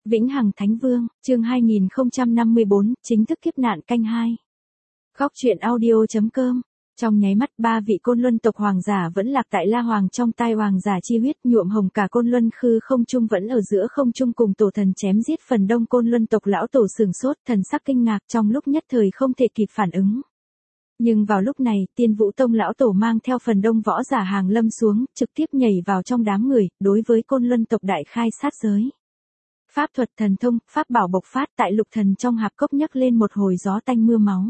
Vĩnh Hằng Thánh Vương, chương 2054, chính thức kiếp nạn canh 2. Góc truyện audio.com. Trong nháy mắt ba vị Côn Luân tộc hoàng giả vẫn lạc tại La Hoàng trong tai hoàng giả chi huyết nhuộm hồng cả Côn Luân khư không trung vẫn ở giữa không trung cùng tổ thần chém giết phần đông Côn Luân tộc lão tổ sừng sốt thần sắc kinh ngạc trong lúc nhất thời không thể kịp phản ứng. Nhưng vào lúc này, Tiên Vũ Tông lão tổ mang theo phần đông võ giả hàng lâm xuống, trực tiếp nhảy vào trong đám người, đối với Côn Luân tộc đại khai sát giới. Pháp thuật thần thông, pháp bảo bộc phát tại lục thần trong hạp cốc nhấc lên một hồi gió tanh mưa máu.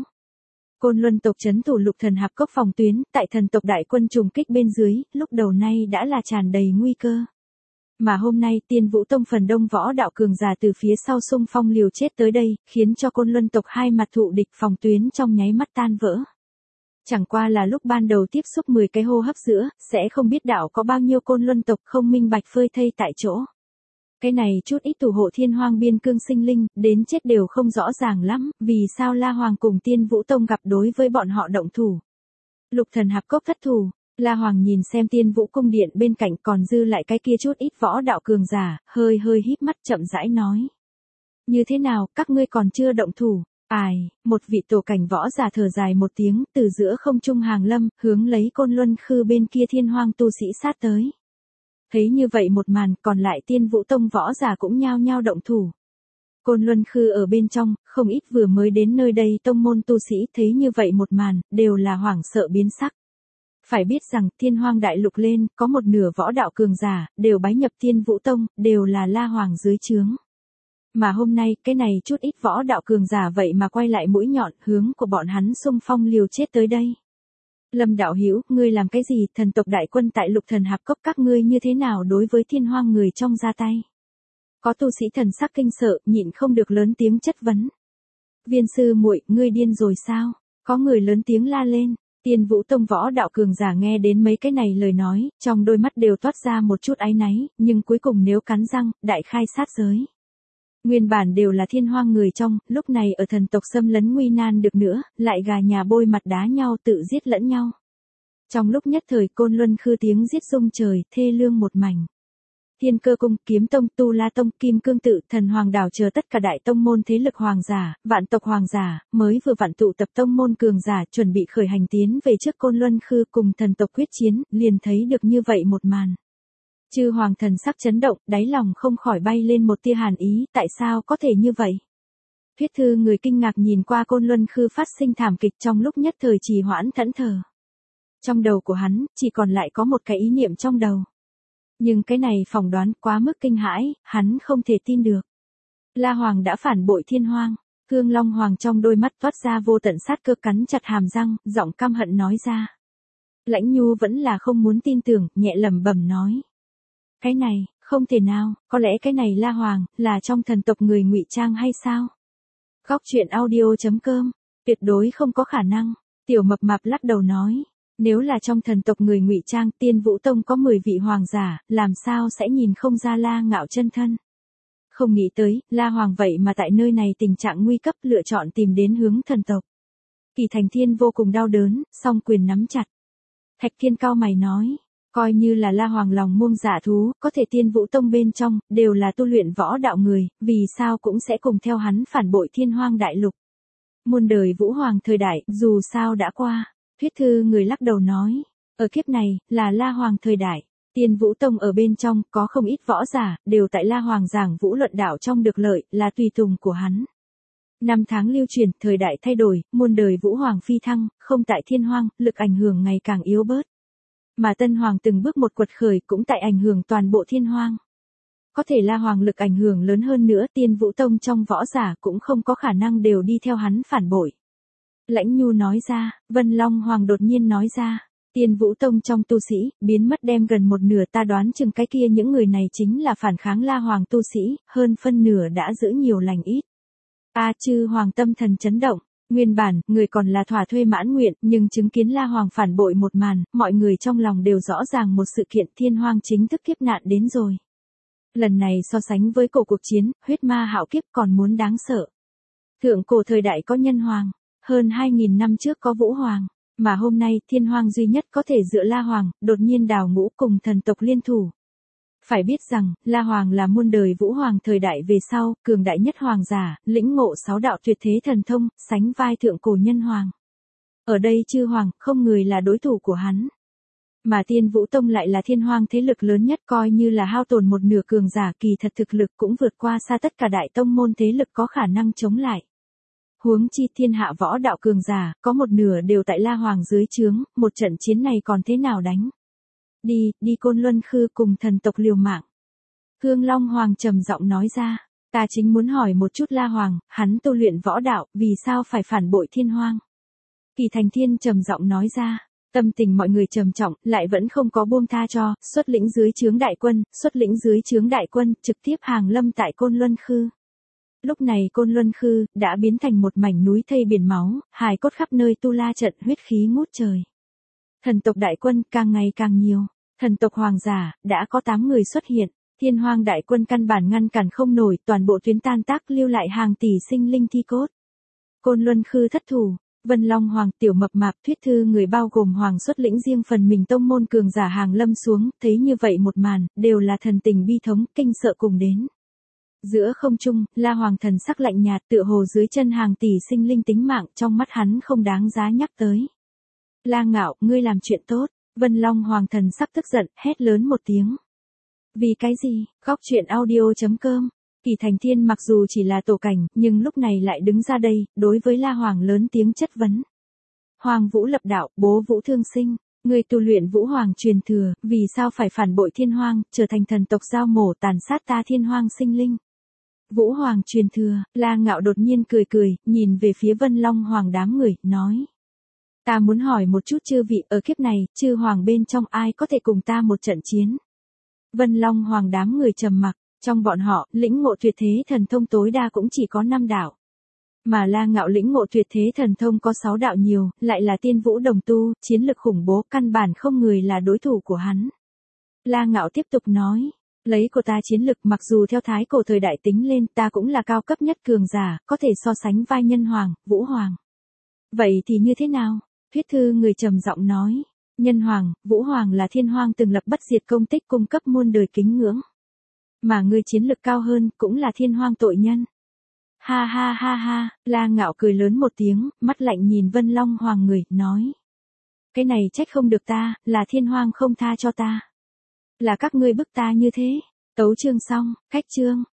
Côn Luân tộc trấn thủ lục thần hạp cốc phòng tuyến, tại thần tộc đại quân trùng kích bên dưới, lúc đầu nay đã là tràn đầy nguy cơ. Mà hôm nay Tiên Vũ Tông phần đông võ đạo cường giả từ phía sau xung phong liều chết tới đây, khiến cho Côn Luân tộc hai mặt thụ địch phòng tuyến trong nháy mắt tan vỡ. Chẳng qua là lúc ban đầu tiếp xúc 10 cái hô hấp giữa, sẽ không biết đạo có bao nhiêu Côn Luân tộc không minh bạch phơi thây tại chỗ. Cái này chút ít thủ hộ thiên hoang biên cương sinh linh, đến chết đều không rõ ràng lắm, vì sao La Hoàng cùng Tiên Vũ Tông gặp đối với bọn họ động thủ. Lục thần hạp cốc thất thủ, La Hoàng nhìn xem Tiên Vũ cung điện bên cạnh còn dư lại cái kia chút ít võ đạo cường giả, hơi híp mắt chậm rãi nói. Như thế nào, các ngươi còn chưa động thủ? Ai, một vị tổ cảnh võ giả thở dài một tiếng, từ giữa không trung hàng lâm, hướng lấy Côn Luân khư bên kia thiên hoang tu sĩ sát tới. Thấy như vậy một màn, còn lại Tiên Vũ Tông võ giả cũng nhao nhao động thủ. Côn Luân khư ở bên trong, không ít vừa mới đến nơi đây tông môn tu sĩ thấy như vậy một màn, đều là hoảng sợ biến sắc. Phải biết rằng, thiên hoang đại lục lên, có một nửa võ đạo cường giả, đều bái nhập Tiên Vũ Tông, đều là La Hoàng dưới trướng. Mà hôm nay, cái này chút ít võ đạo cường giả vậy mà quay lại mũi nhọn, hướng của bọn hắn xung phong liều chết tới đây. Lâm đạo hữu, ngươi làm cái gì? Thần tộc đại quân tại lục thần hạp cốc các ngươi như thế nào đối với thiên hoang người trong ra tay? Có tu sĩ thần sắc kinh sợ, nhịn không được lớn tiếng chất vấn. Viên sư muội, ngươi điên rồi sao? Có người lớn tiếng la lên. Tiên Vũ Tông võ đạo cường giả nghe đến mấy cái này lời nói, trong đôi mắt đều toát ra một chút áy náy, nhưng cuối cùng nếu cắn răng, đại khai sát giới. Nguyên bản đều là thiên hoang người trong, lúc này ở thần tộc xâm lấn nguy nan được nữa, lại gà nhà bôi mặt đá nhau tự giết lẫn nhau. Trong lúc nhất thời Côn Luân khư tiếng giết rung trời, thê lương một mảnh. Thiên Cơ Cung, Kiếm Tông, Tu La Tông, Kim Cương Tự, Thần Hoàng Đảo chờ tất cả đại tông môn thế lực hoàng giả, vạn tộc hoàng giả, mới vừa vặn tụ tập tông môn cường giả chuẩn bị khởi hành tiến về trước Côn Luân khư cùng thần tộc quyết chiến, liền thấy được như vậy một màn. Chư hoàng thần sắc chấn động, đáy lòng không khỏi bay lên một tia hàn ý, tại sao có thể như vậy? Huyết thư người kinh ngạc nhìn qua Côn Luân khư phát sinh thảm kịch trong lúc nhất thời trì hoãn thẫn thờ. Trong đầu của hắn, chỉ còn lại có một cái ý niệm trong đầu. Nhưng cái này phỏng đoán quá mức kinh hãi, hắn không thể tin được. La Hoàng đã phản bội thiên hoang, Cương Long Hoàng trong đôi mắt toát ra vô tận sát cơ cắn chặt hàm răng, giọng căm hận nói ra. Lãnh Nhu vẫn là không muốn tin tưởng, nhẹ lẩm bẩm nói. Cái này, không thể nào, có lẽ cái này La Hoàng, là trong thần tộc người ngụy trang hay sao? Góc truyện audio.com, tuyệt đối không có khả năng, Tiểu Mập Mạp lắc đầu nói. Nếu là trong thần tộc người ngụy trang, Tiên Vũ Tông có 10 vị hoàng giả, làm sao sẽ nhìn không ra La Ngạo chân thân? Không nghĩ tới, La Hoàng vậy mà tại nơi này tình trạng nguy cấp lựa chọn tìm đến hướng thần tộc. Kỳ Thành Thiên vô cùng đau đớn, song quyền nắm chặt. Thạch Kiên cao mày nói. Coi như là La Hoàng lòng muông giả thú, có thể Tiên Vũ Tông bên trong, đều là tu luyện võ đạo người, vì sao cũng sẽ cùng theo hắn phản bội thiên hoang đại lục. Muôn đời Vũ Hoàng thời đại, dù sao đã qua, Huyết thư người lắc đầu nói, ở kiếp này, là La Hoàng thời đại, Tiên Vũ Tông ở bên trong, có không ít võ giả, đều tại La Hoàng giảng vũ luận đạo trong được lợi, là tùy tùng của hắn. Năm tháng lưu truyền, thời đại thay đổi, muôn đời Vũ Hoàng phi thăng, không tại thiên hoang, lực ảnh hưởng ngày càng yếu bớt. Mà Tân Hoàng từng bước một quật khởi cũng tại ảnh hưởng toàn bộ thiên hoang. Có thể La Hoàng lực ảnh hưởng lớn hơn nữa Tiên Vũ Tông trong võ giả cũng không có khả năng đều đi theo hắn phản bội. Lãnh Nhu nói ra, Vân Long Hoàng đột nhiên nói ra, Tiên Vũ Tông trong tu sĩ, biến mất đem gần một nửa ta đoán chừng cái kia những người này chính là phản kháng La Hoàng tu sĩ, hơn phân nửa đã giữ nhiều lành ít. Chư Hoàng tâm thần chấn động. Nguyên bản, người còn là thỏa thuê mãn nguyện, nhưng chứng kiến La Hoàng phản bội một màn, mọi người trong lòng đều rõ ràng một sự kiện thiên hoang chính thức kiếp nạn đến rồi. Lần này so sánh với cổ cuộc chiến, huyết ma hạo kiếp còn muốn đáng sợ. Thượng cổ thời đại có nhân hoàng, hơn 2.000 năm trước có Vũ Hoàng, mà hôm nay thiên hoang duy nhất có thể dựa La Hoàng, đột nhiên đào ngũ cùng thần tộc liên thủ. Phải biết rằng, La Hoàng là muôn đời Vũ Hoàng thời đại về sau, cường đại nhất hoàng giả, lĩnh ngộ 6 đạo tuyệt thế thần thông, sánh vai thượng cổ nhân hoàng. Ở đây chư hoàng, không người là đối thủ của hắn. Mà Tiên Vũ Tông lại là thiên hoang thế lực lớn nhất, coi như là hao tổn một nửa cường giả, kỳ thật thực lực cũng vượt qua xa tất cả đại tông môn thế lực có khả năng chống lại. Huống chi thiên hạ võ đạo cường giả, có một nửa đều tại La Hoàng dưới trướng, một trận chiến này còn thế nào đánh. Đi Côn Luân Khư cùng thần tộc liều mạng. Hương Long Hoàng trầm giọng nói ra, ta chính muốn hỏi một chút La Hoàng, hắn tu luyện võ đạo, vì sao phải phản bội thiên hoang? Kỳ Thành Thiên trầm giọng nói ra, tâm tình mọi người trầm trọng, lại vẫn không có buông tha cho, xuất lĩnh dưới trướng đại quân, trực tiếp hàng lâm tại Côn Luân Khư. Lúc này Côn Luân Khư, đã biến thành một mảnh núi thây biển máu, hài cốt khắp nơi, tu la trận, huyết khí ngút trời. Thần tộc đại quân, càng ngày càng nhiều. Thần tộc hoàng giả, đã có 8 người xuất hiện. Thiên hoang đại quân căn bản ngăn cản không nổi, toàn bộ tuyến tan tác, lưu lại hàng tỷ sinh linh thi cốt. Côn Luân Khư thất thủ. Vân Long Hoàng, Tiểu Mập Mạp, Thuyết Thư người bao gồm Hoàng xuất lĩnh riêng phần mình tông môn cường giả hàng lâm xuống, thấy như vậy một màn, đều là thần tình bi thống, kinh sợ cùng đến. Giữa không trung, La Hoàng thần sắc lạnh nhạt, tựa hồ dưới chân hàng tỷ sinh linh tính mạng, trong mắt hắn không đáng giá nhắc tới. La Ngạo, ngươi làm chuyện tốt. Vân Long Hoàng thần sắc tức giận, hét lớn một tiếng. Vì cái gì? Góc truyện audio.com. Kỳ Thành Thiên mặc dù chỉ là tổ cảnh, nhưng lúc này lại đứng ra đây, đối với La Hoàng lớn tiếng chất vấn. Hoàng Vũ lập đạo, bố Vũ thương sinh, người tu luyện Vũ Hoàng truyền thừa, vì sao phải phản bội thiên hoang, trở thành thần tộc giao mổ tàn sát ta thiên hoang sinh linh? Vũ Hoàng truyền thừa, La Ngạo đột nhiên cười, nhìn về phía Vân Long Hoàng đám người, nói. Ta muốn hỏi một chút chư vị, ở kiếp này, chư hoàng bên trong ai có thể cùng ta một trận chiến? Vân Long Hoàng đám người trầm mặc, trong bọn họ, lĩnh ngộ tuyệt thế thần thông tối đa cũng chỉ có 5 đạo. Mà La Ngạo lĩnh ngộ tuyệt thế thần thông có 6 đạo nhiều, lại là tiên vũ đồng tu, chiến lực khủng bố, căn bản không người là đối thủ của hắn. La Ngạo tiếp tục nói, lấy của ta chiến lực mặc dù theo thái cổ thời đại tính lên ta cũng là cao cấp nhất cường giả, có thể so sánh vai nhân hoàng, Vũ Hoàng. Vậy thì như thế nào? Thuyết Thư người trầm giọng nói, nhân hoàng, Vũ Hoàng là thiên hoang từng lập bất diệt công tích cung cấp muôn đời kính ngưỡng. Mà ngươi chiến lực cao hơn, cũng là thiên hoang tội nhân. Ha, La Ngạo cười lớn một tiếng, mắt lạnh nhìn Vân Long Hoàng người, nói. Cái này trách không được ta, là thiên hoang không tha cho ta. Là các ngươi bức ta như thế. Tấu chương xong, cách chương.